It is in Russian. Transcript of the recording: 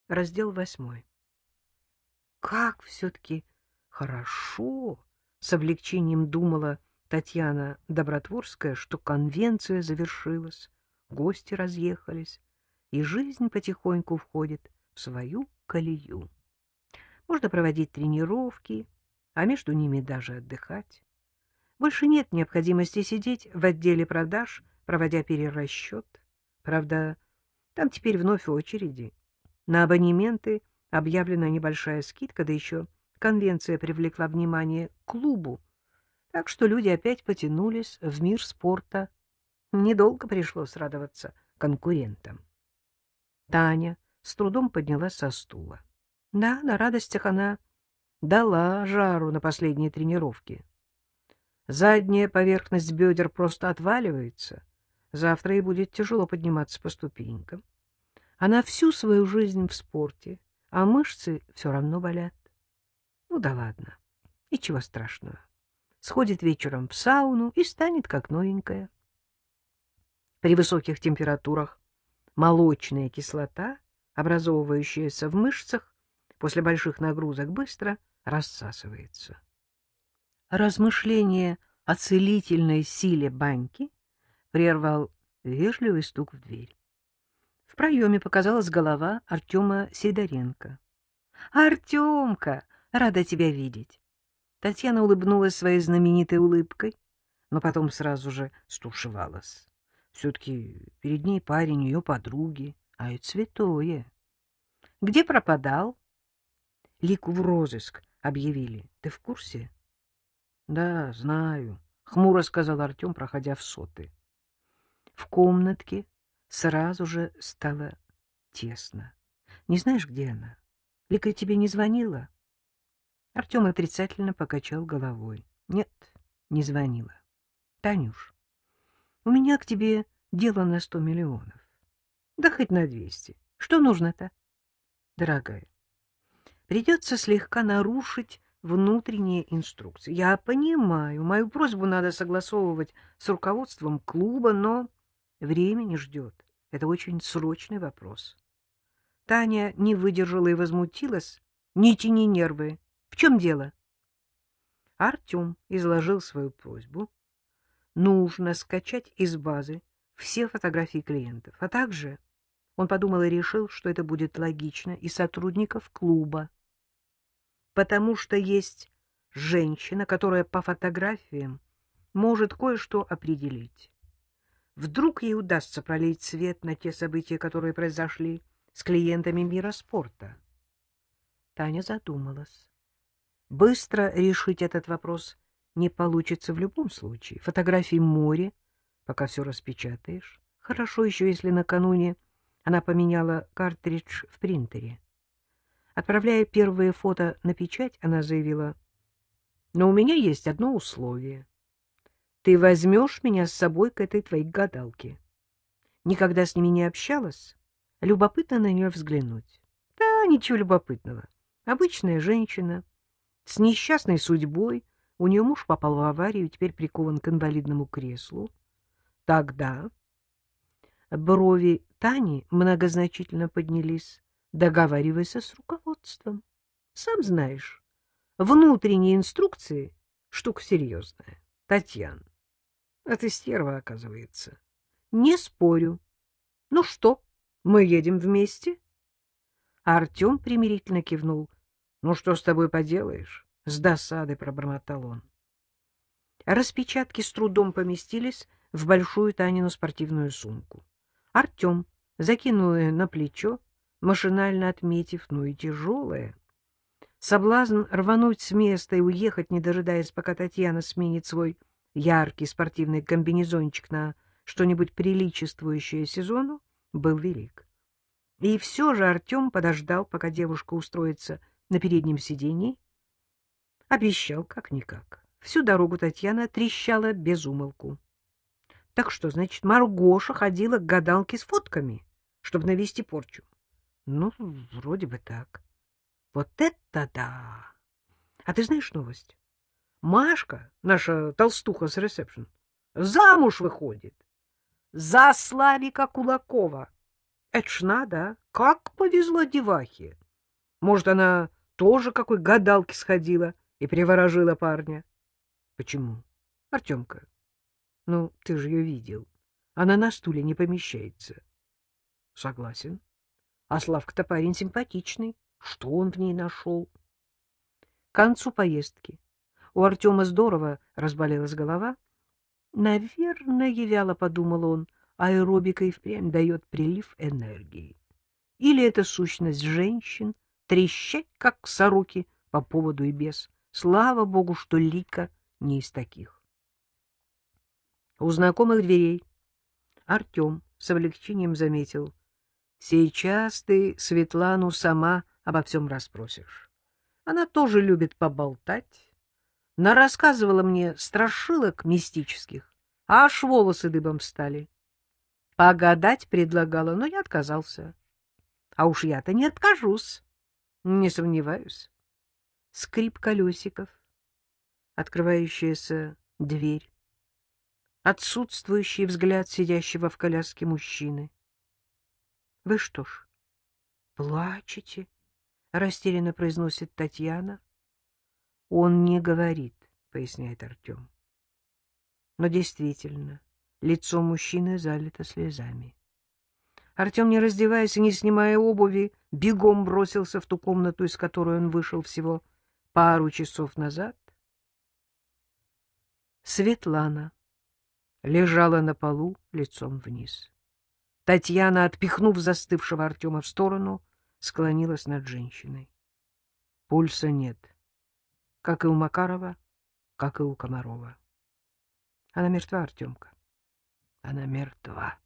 Раздел 8. Как все-таки хорошо, с облегчением думала Татьяна Добротворская, что конвенция завершилась, гости разъехались, и жизнь потихоньку входит в свою колею. Можно проводить тренировки, а между ними даже отдыхать. Больше нет необходимости сидеть в отделе продаж, проводя перерасчет. Правда, там теперь вновь очереди. На абонементы объявлена небольшая скидка, да еще конвенция привлекла внимание к клубу, так что люди опять потянулись в мир спорта. Недолго пришлось радоваться конкурентам. Таня с трудом поднялась со стула. Да, на радостях она дала жару на последней тренировке. Задняя поверхность бедер просто отваливается. Завтра ей будет тяжело подниматься по ступенькам. Она всю свою жизнь в спорте, а мышцы все равно болят. Ну да ладно, ничего страшного. Сходит вечером в сауну и станет как новенькая. При высоких температурах молочная кислота, образовывающаяся в мышцах, после больших нагрузок быстро рассасывается. Размышление о целительной силе баньки прервал вежливый стук в дверь. В проеме показалась голова Артема Сидоренко. — Артемка, рада тебя видеть. Татьяна улыбнулась своей знаменитой улыбкой, но потом сразу же стушевалась. Все-таки перед ней парень ее подруги, а это святое. — Где пропадал? — Лику в розыск объявили. Ты в курсе? — Да, знаю, — хмуро сказал Артем, проходя в соты. В комнатке сразу же стало тесно. Не знаешь, где она? Лика тебе не звонила? Артем отрицательно покачал головой. Нет, не звонила. Танюш, у меня к тебе дело на 100 миллионов. Да хоть на 200. Что нужно-то? Дорогая, придется слегка нарушить внутренние инструкции. Я понимаю, мою просьбу надо согласовывать с руководством клуба, но время не ждет. Это очень срочный вопрос. Таня не выдержала и возмутилась. Не тяни нервы. В чем дело? Артем изложил свою просьбу. Нужно скачать из базы все фотографии клиентов, а также он подумал и решил, что это будет логично, и сотрудников клуба, потому что есть женщина, которая по фотографиям может кое-что определить. Вдруг ей удастся пролить свет на те события, которые произошли с клиентами мира спорта. Таня задумалась. Быстро решить этот вопрос не получится в любом случае. Фотографий море, пока все распечатаешь. Хорошо еще, если накануне она поменяла картридж в принтере. Отправляя первые фото на печать, она заявила: «Но у меня есть одно условие. Ты возьмешь меня с собой к этой твоей гадалке». Никогда с ними не общалась. Любопытно на нее взглянуть. Да, ничего любопытного. Обычная женщина с несчастной судьбой. У нее муж попал в аварию и теперь прикован к инвалидному креслу. Тогда брови Тани многозначительно поднялись. Договаривайся с руководством. Сам знаешь, внутренние инструкции — штука серьезная. Татьяна, а ты стерва, оказывается. Не спорю. Ну что, мы едем вместе? Артем примирительно кивнул. Ну что с тобой поделаешь? С досадой пробормотал он. Распечатки с трудом поместились в большую Танину спортивную сумку. Артем закинул ее на плечо, машинально отметив, ну и тяжелое. Соблазн рвануть с места и уехать, не дожидаясь, пока Татьяна сменит свой яркий спортивный комбинезончик на что-нибудь приличествующее сезону, был велик. И все же Артем подождал, пока девушка устроится на переднем сиденье. Обещал как-никак. Всю дорогу Татьяна трещала без умолку. Так что, значит, Маргоша ходила к гадалке с фотками, чтобы навести порчу? Ну, вроде бы так. Вот это да! А ты знаешь новость? Машка, наша толстуха с ресепшн, замуж выходит за Славика Кулакова. Это ж надо, а? Как повезло девахе! Может, она тоже какой гадалке сходила и приворожила парня? Почему? Артемка, ну, ты же ее видел. Она на стуле не помещается. Согласен. А Славка-то парень симпатичный. Что он в ней нашел? К концу поездки у Артема здорово разболелась голова. Наверное, вяло подумал он, аэробика и впрямь дает прилив энергии. Или это сущность женщин, трещать, как сороки, по поводу и без. Слава богу, что Лика не из таких. У знакомых дверей Артем с облегчением заметил: сейчас ты Светлану сама обо всем расспросишь. Она тоже любит поболтать. Нарассказывала мне страшилок мистических, аж волосы дыбом встали. Погадать предлагала, но я отказался. А уж я-то не откажусь, не сомневаюсь. Скрип колесиков, открывающаяся дверь, отсутствующий взгляд сидящего в коляске мужчины. — Вы что ж, плачете? — растерянно произносит Татьяна. — Он не говорит, — поясняет Артем. Но действительно, лицо мужчины залито слезами. Артем, не раздеваясь и не снимая обуви, бегом бросился в ту комнату, из которой он вышел всего пару часов назад. Светлана лежала на полу лицом вниз. Татьяна, отпихнув застывшего Артема в сторону, склонилась над женщиной. Пульса нет, как и у Макарова, как и у Комарова. Она мертва, Артемка. Она мертва.